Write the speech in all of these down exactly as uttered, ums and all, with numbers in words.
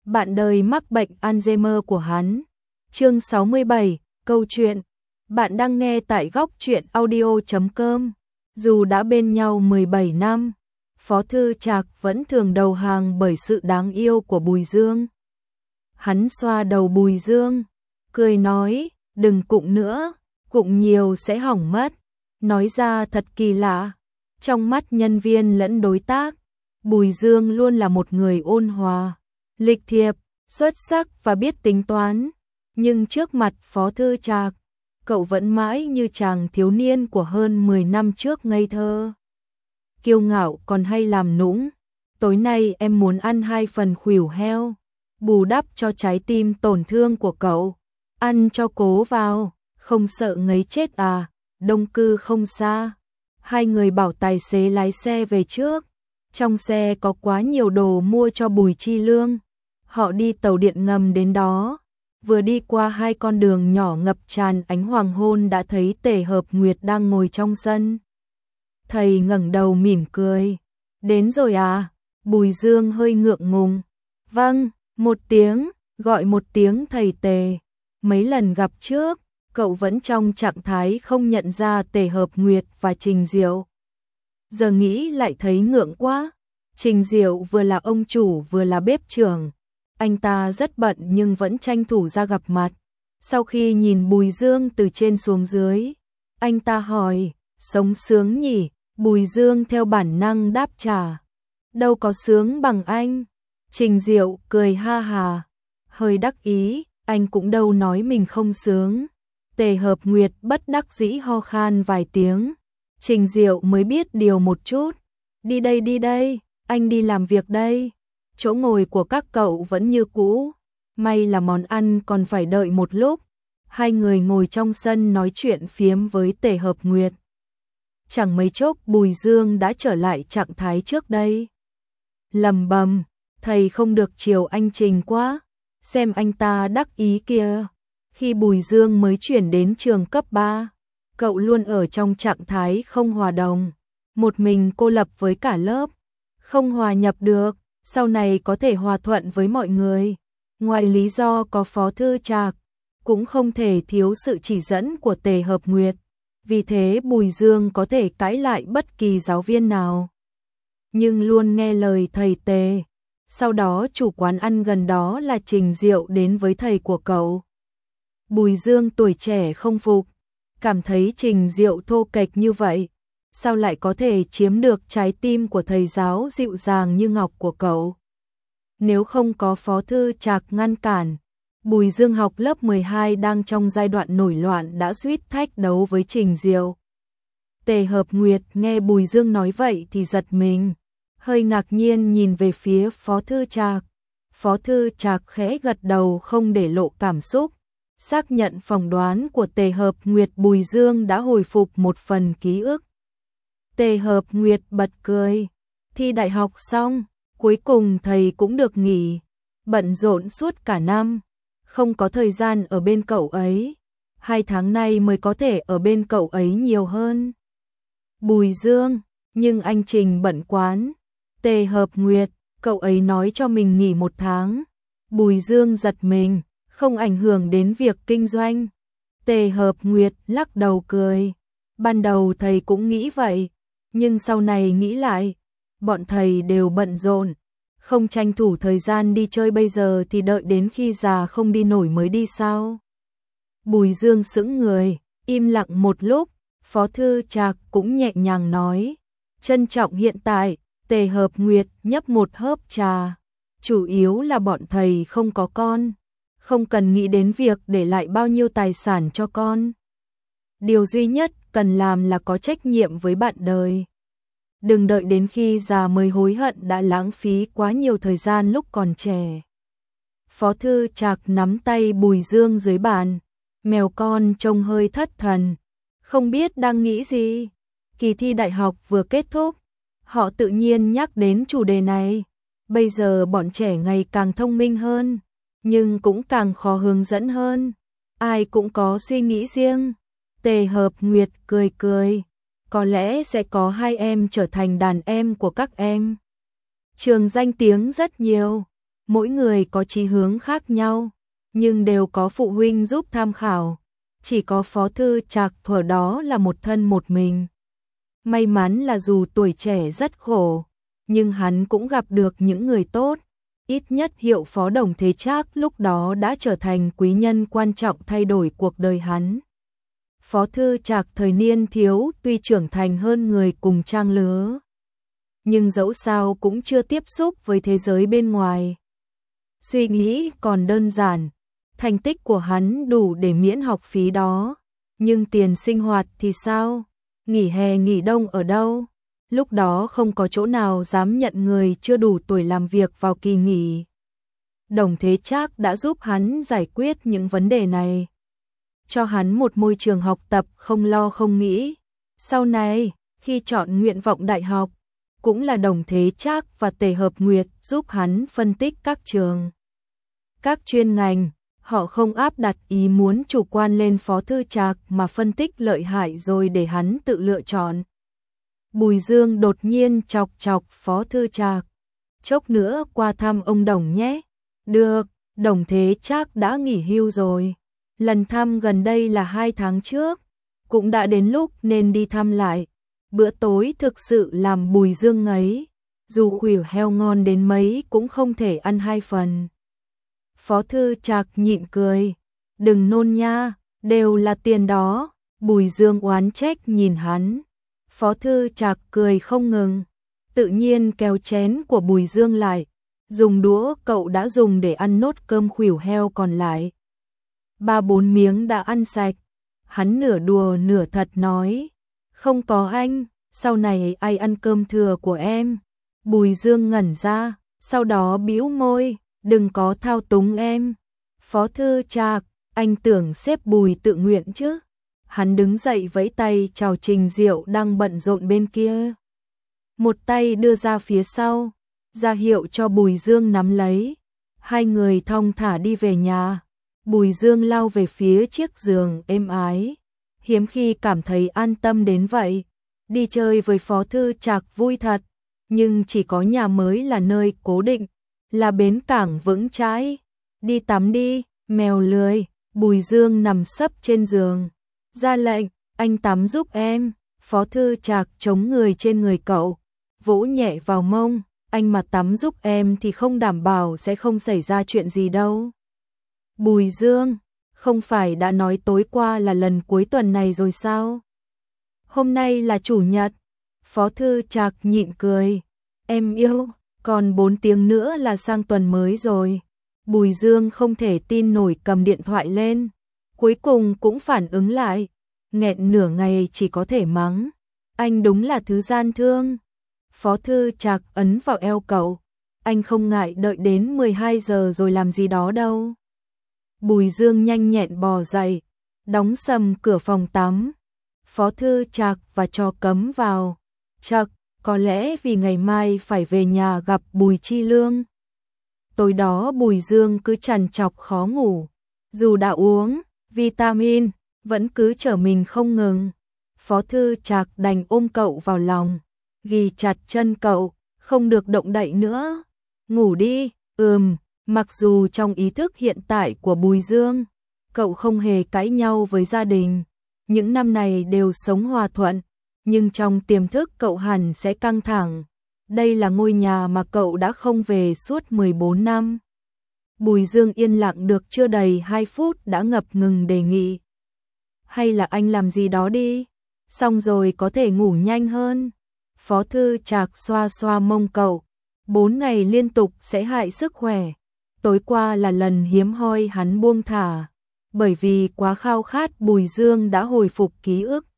bạn đời mắc bệnh Alzheimer của hắn. Chương sáu mươi bảy, câu chuyện. Bạn đang nghe tại góc truyện audio chấm com. Dù đã bên nhau mười bảy năm, Phó Thư Trạc vẫn thường đầu hàng bởi sự đáng yêu của Bùi Dương. Hắn xoa đầu Bùi Dương, cười nói, đừng cụng nữa, cụng nhiều sẽ hỏng mất. Nói ra thật kỳ lạ, trong mắt nhân viên lẫn đối tác, Bùi Dương luôn là một người ôn hòa, lịch thiệp, xuất sắc và biết tính toán. Nhưng trước mặt Phó Thư Trạc, cậu vẫn mãi như chàng thiếu niên của hơn mười năm trước ngây thơ. Kiêu ngạo còn hay làm nũng. Tối nay em muốn ăn hai phần khuỷu heo, bù đắp cho trái tim tổn thương của cậu. Ăn cho cố vào, không sợ ngấy chết à, đông cư không xa. Hai người bảo tài xế lái xe về trước. Trong xe có quá nhiều đồ mua cho Bùi Chi Lương. Họ đi tàu điện ngầm đến đó. Vừa đi qua hai con đường nhỏ ngập tràn ánh hoàng hôn đã thấy Tề Hợp Nguyệt đang ngồi trong sân. Thầy ngẩng đầu mỉm cười. Đến rồi à? Bùi Dương hơi ngượng ngùng. Vâng, một tiếng, gọi một tiếng thầy Tề. Mấy lần gặp trước, cậu vẫn trong trạng thái không nhận ra Tề Hợp Nguyệt và Trình Diệu. Giờ nghĩ lại thấy ngượng quá. Trình Diệu vừa là ông chủ vừa là bếp trưởng. Anh ta rất bận nhưng vẫn tranh thủ ra gặp mặt. Sau khi nhìn Bùi Dương từ trên xuống dưới, anh ta hỏi, sống sướng nhỉ? Bùi Dương theo bản năng đáp trả, đâu có sướng bằng anh. Trình Diệu cười ha hà, hơi đắc ý, anh cũng đâu nói mình không sướng. Tề Hợp Nguyệt bất đắc dĩ ho khan vài tiếng. Trình Diệu mới biết điều một chút. Đi đây đi đây, anh đi làm việc đây. Chỗ ngồi của các cậu vẫn như cũ. May là món ăn còn phải đợi một lúc. Hai người ngồi trong sân nói chuyện phiếm với Tề Hợp Nguyệt. Chẳng mấy chốc Bùi Dương đã trở lại trạng thái trước đây. Lầm bầm, thầy không được chiều anh Trình quá. Xem anh ta đắc ý kia. Khi Bùi Dương mới chuyển đến trường cấp ba, cậu luôn ở trong trạng thái không hòa đồng. Một mình cô lập với cả lớp. Không hòa nhập được. Sau này có thể hòa thuận với mọi người. Ngoài lý do có Phó Thư Trạc, cũng không thể thiếu sự chỉ dẫn của Tề Hợp Nguyệt. Vì thế Bùi Dương có thể cãi lại bất kỳ giáo viên nào, nhưng luôn nghe lời thầy Tề. Sau đó chủ quán ăn gần đó là Trình Diệu đến với thầy của cậu. Bùi Dương tuổi trẻ không phục, cảm thấy Trình Diệu thô kệch như vậy. Sao lại có thể chiếm được trái tim của thầy giáo dịu dàng như ngọc của cậu? Nếu không có Phó Thư Trạc ngăn cản, Bùi Dương học lớp mười hai đang trong giai đoạn nổi loạn đã suýt thách đấu với Trình Diệu. Tề Hợp Nguyệt nghe Bùi Dương nói vậy thì giật mình, hơi ngạc nhiên nhìn về phía Phó Thư Trạc. Phó Thư Trạc khẽ gật đầu không để lộ cảm xúc, xác nhận phỏng đoán của Tề Hợp Nguyệt. Bùi Dương đã hồi phục một phần ký ức. Tề Hợp Nguyệt bật cười. Thi đại học xong, cuối cùng thầy cũng được nghỉ. Bận rộn suốt cả năm, không có thời gian ở bên cậu ấy. Hai tháng nay mới có thể ở bên cậu ấy nhiều hơn. Bùi Dương, nhưng anh Trình bận quán. Tề Hợp Nguyệt, cậu ấy nói cho mình nghỉ một tháng. Bùi Dương giật mình, không ảnh hưởng đến việc kinh doanh. Tề Hợp Nguyệt lắc đầu cười. Ban đầu thầy cũng nghĩ vậy. Nhưng sau này nghĩ lại, bọn thầy đều bận rộn, không tranh thủ thời gian đi chơi bây giờ thì đợi đến khi già không đi nổi mới đi sao? Bùi Dương sững người, im lặng một lúc, Phó Thư Trạc cũng nhẹ nhàng nói, trân trọng hiện tại. Tề Hợp Nguyệt nhấp một hớp trà, chủ yếu là bọn thầy không có con, không cần nghĩ đến việc để lại bao nhiêu tài sản cho con. Điều duy nhất cần làm là có trách nhiệm với bạn đời. Đừng đợi đến khi già mới hối hận đã lãng phí quá nhiều thời gian lúc còn trẻ. Phó Thư Trạc nắm tay Bùi Dương dưới bàn. Mèo con trông hơi thất thần, không biết đang nghĩ gì. Kỳ thi đại học vừa kết thúc, họ tự nhiên nhắc đến chủ đề này. Bây giờ bọn trẻ ngày càng thông minh hơn, nhưng cũng càng khó hướng dẫn hơn. Ai cũng có suy nghĩ riêng. Tề Hợp Nguyệt cười cười. Có lẽ sẽ có hai em trở thành đàn em của các em. Trường danh tiếng rất nhiều. Mỗi người có chí hướng khác nhau, nhưng đều có phụ huynh giúp tham khảo. Chỉ có Phó Thư Trạc thuở đó là một thân một mình. May mắn là dù tuổi trẻ rất khổ, nhưng hắn cũng gặp được những người tốt. Ít nhất hiệu phó Đồng Thế Trác lúc đó đã trở thành quý nhân quan trọng thay đổi cuộc đời hắn. Phó Thư Trạc thời niên thiếu tuy trưởng thành hơn người cùng trang lứa, nhưng dẫu sao cũng chưa tiếp xúc với thế giới bên ngoài. Suy nghĩ còn đơn giản, thành tích của hắn đủ để miễn học phí đó, nhưng tiền sinh hoạt thì sao? Nghỉ hè nghỉ đông ở đâu? Lúc đó không có chỗ nào dám nhận người chưa đủ tuổi làm việc vào kỳ nghỉ. Đồng Thế Trác đã giúp hắn giải quyết những vấn đề này, cho hắn một môi trường học tập không lo không nghĩ. Sau này, khi chọn nguyện vọng đại học, cũng là Đồng Thế Trác và Tề Hợp Nguyệt giúp hắn phân tích các trường, các chuyên ngành. Họ không áp đặt ý muốn chủ quan lên Phó Thư Trạc mà phân tích lợi hại rồi để hắn tự lựa chọn. Bùi Dương đột nhiên chọc chọc Phó Thư Trạc. Chốc nữa qua thăm ông Đồng nhé. Được, Đồng Thế Trác đã nghỉ hưu rồi. Lần thăm gần đây là hai tháng trước. Cũng đã đến lúc nên đi thăm lại. Bữa tối thực sự làm Bùi Dương ngấy. Dù khuỷu heo ngon đến mấy cũng không thể ăn hai phần. Phó Thư Trạc nhịn cười. Đừng nôn nha, đều là tiền đó. Bùi Dương oán trách nhìn hắn. Phó Thư Trạc cười không ngừng. Tự nhiên kéo chén của Bùi Dương lại. Dùng đũa cậu đã dùng để ăn nốt cơm khuỷu heo còn lại. Ba bốn miếng đã ăn sạch. Hắn nửa đùa nửa thật nói. Không có anh, sau này ai ăn cơm thừa của em? Bùi Dương ngẩn ra, sau đó bĩu môi. Đừng có thao túng em. Phó Thư Trạc, anh tưởng sếp Bùi tự nguyện chứ. Hắn đứng dậy vẫy tay chào Trình Diệu đang bận rộn bên kia. Một tay đưa ra phía sau, ra hiệu cho Bùi Dương nắm lấy. Hai người thong thả đi về nhà. Bùi Dương lao về phía chiếc giường êm ái. Hiếm khi cảm thấy an tâm đến vậy. Đi chơi với Phó Thư Trạc vui thật, nhưng chỉ có nhà mới là nơi cố định, là bến cảng vững chãi. Đi tắm đi, mèo lười. Bùi Dương nằm sấp trên giường, ra lệnh, anh tắm giúp em. Phó Thư Trạc chống người trên người cậu, vỗ nhẹ vào mông. Anh mà tắm giúp em thì không đảm bảo sẽ không xảy ra chuyện gì đâu. Bùi Dương, không phải đã nói tối qua là lần cuối tuần này rồi sao? Hôm nay là chủ nhật. Phó Thư Trạc nhịn cười. Em yêu, còn bốn tiếng nữa là sang tuần mới rồi. Bùi Dương không thể tin nổi cầm điện thoại lên. Cuối cùng cũng phản ứng lại. Nghẹn nửa ngày chỉ có thể mắng. Anh đúng là thứ gian thương. Phó Thư Trạc ấn vào eo cậu. Anh không ngại đợi đến mười hai giờ rồi làm gì đó đâu. Bùi Dương nhanh nhẹn bò dậy, đóng sầm cửa phòng tắm. Phó Thư Trạc và cho cấm vào. Chậc, có lẽ vì ngày mai phải về nhà gặp Bùi Chi Lương. Tối đó Bùi Dương cứ trằn trọc khó ngủ. Dù đã uống vitamin, vẫn cứ trở mình không ngừng. Phó Thư Trạc đành ôm cậu vào lòng, ghi chặt chân cậu, không được động đậy nữa. Ngủ đi, ừm. Mặc dù trong ý thức hiện tại của Bùi Dương, cậu không hề cãi nhau với gia đình, những năm này đều sống hòa thuận, nhưng trong tiềm thức cậu hẳn sẽ căng thẳng. Đây là ngôi nhà mà cậu đã không về suốt mười bốn năm. Bùi Dương yên lặng được chưa đầy hai phút đã ngập ngừng đề nghị. Hay là anh làm gì đó đi, xong rồi có thể ngủ nhanh hơn. Phó Thư Trạc xoa xoa mông cậu, bốn ngày liên tục sẽ hại sức khỏe. Tối qua là lần hiếm hoi hắn buông thả, bởi vì quá khao khát Bùi Dương đã hồi phục ký ức.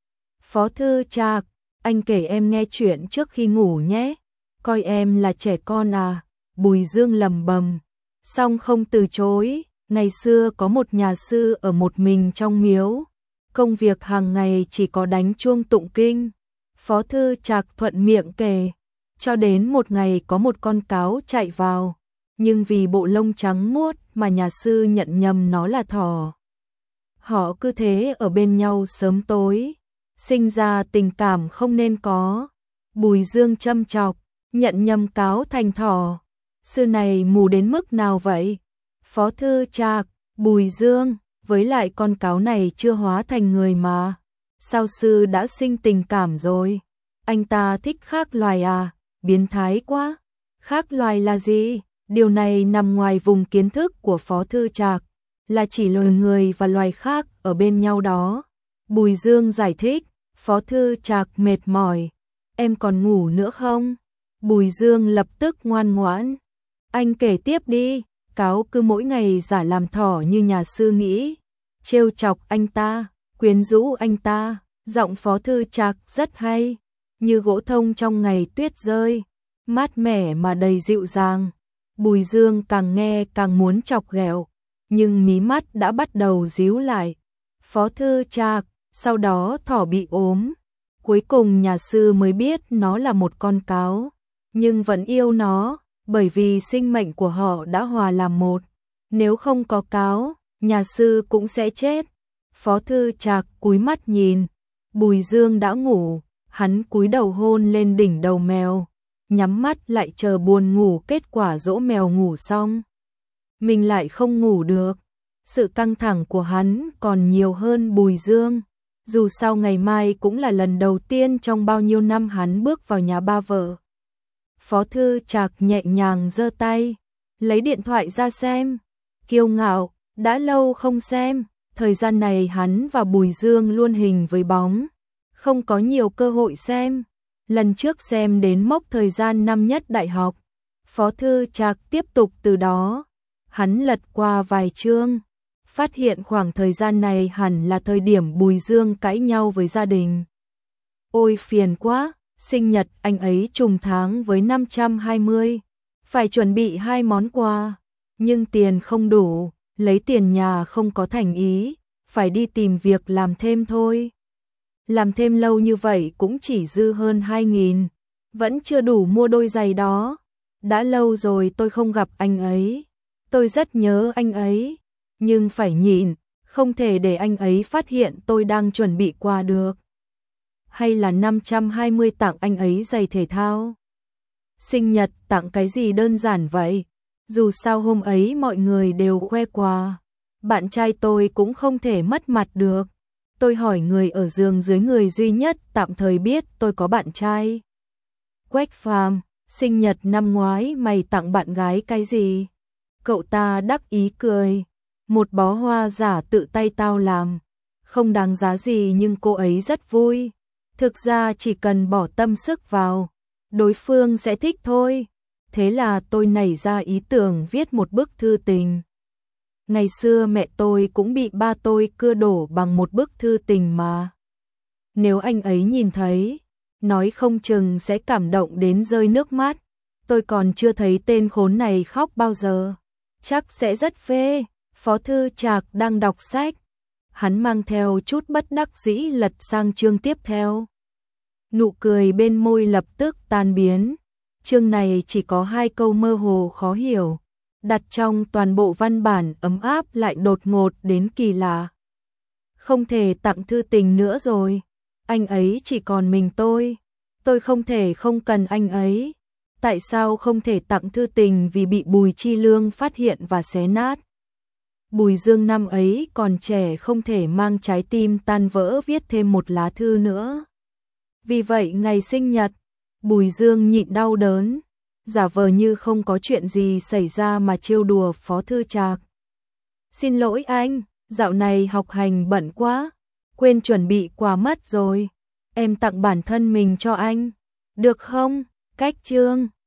Phó Thư Trạc, anh kể em nghe chuyện trước khi ngủ nhé, coi em là trẻ con à. Bùi Dương lầm bầm, xong không từ chối. Ngày xưa có một nhà sư ở một mình trong miếu, công việc hàng ngày chỉ có đánh chuông tụng kinh. Phó Thư Trạc thuận miệng kể, cho đến một ngày có một con cáo chạy vào, nhưng vì bộ lông trắng muốt mà nhà sư nhận nhầm nó là thỏ. Họ cứ thế ở bên nhau sớm tối, sinh ra tình cảm không nên có. Bùi Dương châm chọc, nhận nhầm cáo thành thỏ. Sư này mù đến mức nào vậy? Phó Thư Trạc, Bùi Dương, với lại con cáo này chưa hóa thành người mà. Sao sư đã sinh tình cảm rồi? Anh ta thích khác loài à? Biến thái quá. Khác loài là gì? Điều này nằm ngoài vùng kiến thức của Phó Thư Trạc, là chỉ loài người và loài khác ở bên nhau đó. Bùi Dương giải thích. Phó Thư Trạc mệt mỏi. Em còn ngủ nữa không? Bùi Dương lập tức ngoan ngoãn. Anh kể tiếp đi. Cáo cứ mỗi ngày giả làm thỏ như nhà sư nghĩ, trêu chọc anh ta, quyến rũ anh ta. Giọng Phó Thư Trạc rất hay, như gỗ thông trong ngày tuyết rơi, mát mẻ mà đầy dịu dàng. Bùi Dương càng nghe càng muốn chọc ghẹo, nhưng mí mắt đã bắt đầu díu lại. Phó Thư Trạc, sau đó thỏ bị ốm. Cuối cùng nhà sư mới biết nó là một con cáo, nhưng vẫn yêu nó, bởi vì sinh mệnh của họ đã hòa làm một. Nếu không có cáo, nhà sư cũng sẽ chết. Phó Thư Trạc cúi mắt nhìn, Bùi Dương đã ngủ, hắn cúi đầu hôn lên đỉnh đầu mèo, nhắm mắt lại chờ buồn ngủ. Kết quả dỗ mèo ngủ xong, mình lại không ngủ được. Sự căng thẳng của hắn còn nhiều hơn Bùi Dương, dù sao ngày mai cũng là lần đầu tiên trong bao nhiêu năm hắn bước vào nhà ba vợ. Phó Thư Trạc nhẹ nhàng giơ tay, lấy điện thoại ra xem, kiêu ngạo, đã lâu không xem. Thời gian này hắn và Bùi Dương luôn hình với bóng, không có nhiều cơ hội xem. Lần trước xem đến mốc thời gian năm nhất đại học. Phó Thư Trạc tiếp tục từ đó. Hắn lật qua vài chương, phát hiện khoảng thời gian này hẳn là thời điểm Bùi Dương cãi nhau với gia đình. Ôi phiền quá, sinh nhật anh ấy trùng tháng với năm trăm hai mươi, phải chuẩn bị hai món quà, nhưng tiền không đủ, lấy tiền nhà không có thành ý, phải đi tìm việc làm thêm thôi. Làm thêm lâu như vậy cũng chỉ dư hơn hai nghìn, vẫn chưa đủ mua đôi giày đó. Đã lâu rồi tôi không gặp anh ấy, tôi rất nhớ anh ấy, nhưng phải nhịn, không thể để anh ấy phát hiện tôi đang chuẩn bị quà được. Hay là năm trăm hai mươi tặng anh ấy giày thể thao? Sinh nhật tặng cái gì đơn giản vậy? Dù sao hôm ấy mọi người đều khoe quà, bạn trai tôi cũng không thể mất mặt được. Tôi hỏi người ở giường dưới, người duy nhất tạm thời biết tôi có bạn trai. Quách Phàm, sinh nhật năm ngoái mày tặng bạn gái cái gì? Cậu ta đắc ý cười. Một bó hoa giả tự tay tao làm, không đáng giá gì nhưng cô ấy rất vui. Thực ra chỉ cần bỏ tâm sức vào, đối phương sẽ thích thôi. Thế là tôi nảy ra ý tưởng viết một bức thư tình. Ngày xưa mẹ tôi cũng bị ba tôi cưa đổ bằng một bức thư tình mà. Nếu anh ấy nhìn thấy, nói không chừng sẽ cảm động đến rơi nước mắt. Tôi còn chưa thấy tên khốn này khóc bao giờ, chắc sẽ rất phê. Phó Thư Trạc đang đọc sách, hắn mang theo chút bất đắc dĩ lật sang chương tiếp theo. Nụ cười bên môi lập tức tan biến. Chương này chỉ có hai câu mơ hồ khó hiểu, đặt trong toàn bộ văn bản ấm áp lại đột ngột đến kỳ lạ. Không thể tặng thư tình nữa rồi, anh ấy chỉ còn mình tôi, tôi không thể không cần anh ấy. Tại sao không thể tặng thư tình? Vì bị Bùi Chi Lương phát hiện và xé nát. Bùi Dương năm ấy còn trẻ, không thể mang trái tim tan vỡ viết thêm một lá thư nữa. Vì vậy ngày sinh nhật, Bùi Dương nhịn đau đớn, giả vờ như không có chuyện gì xảy ra mà trêu đùa Phó Thư Trạc. Xin lỗi anh, dạo này học hành bận quá, quên chuẩn bị quà mất rồi. Em tặng bản thân mình cho anh, được không? Cách chương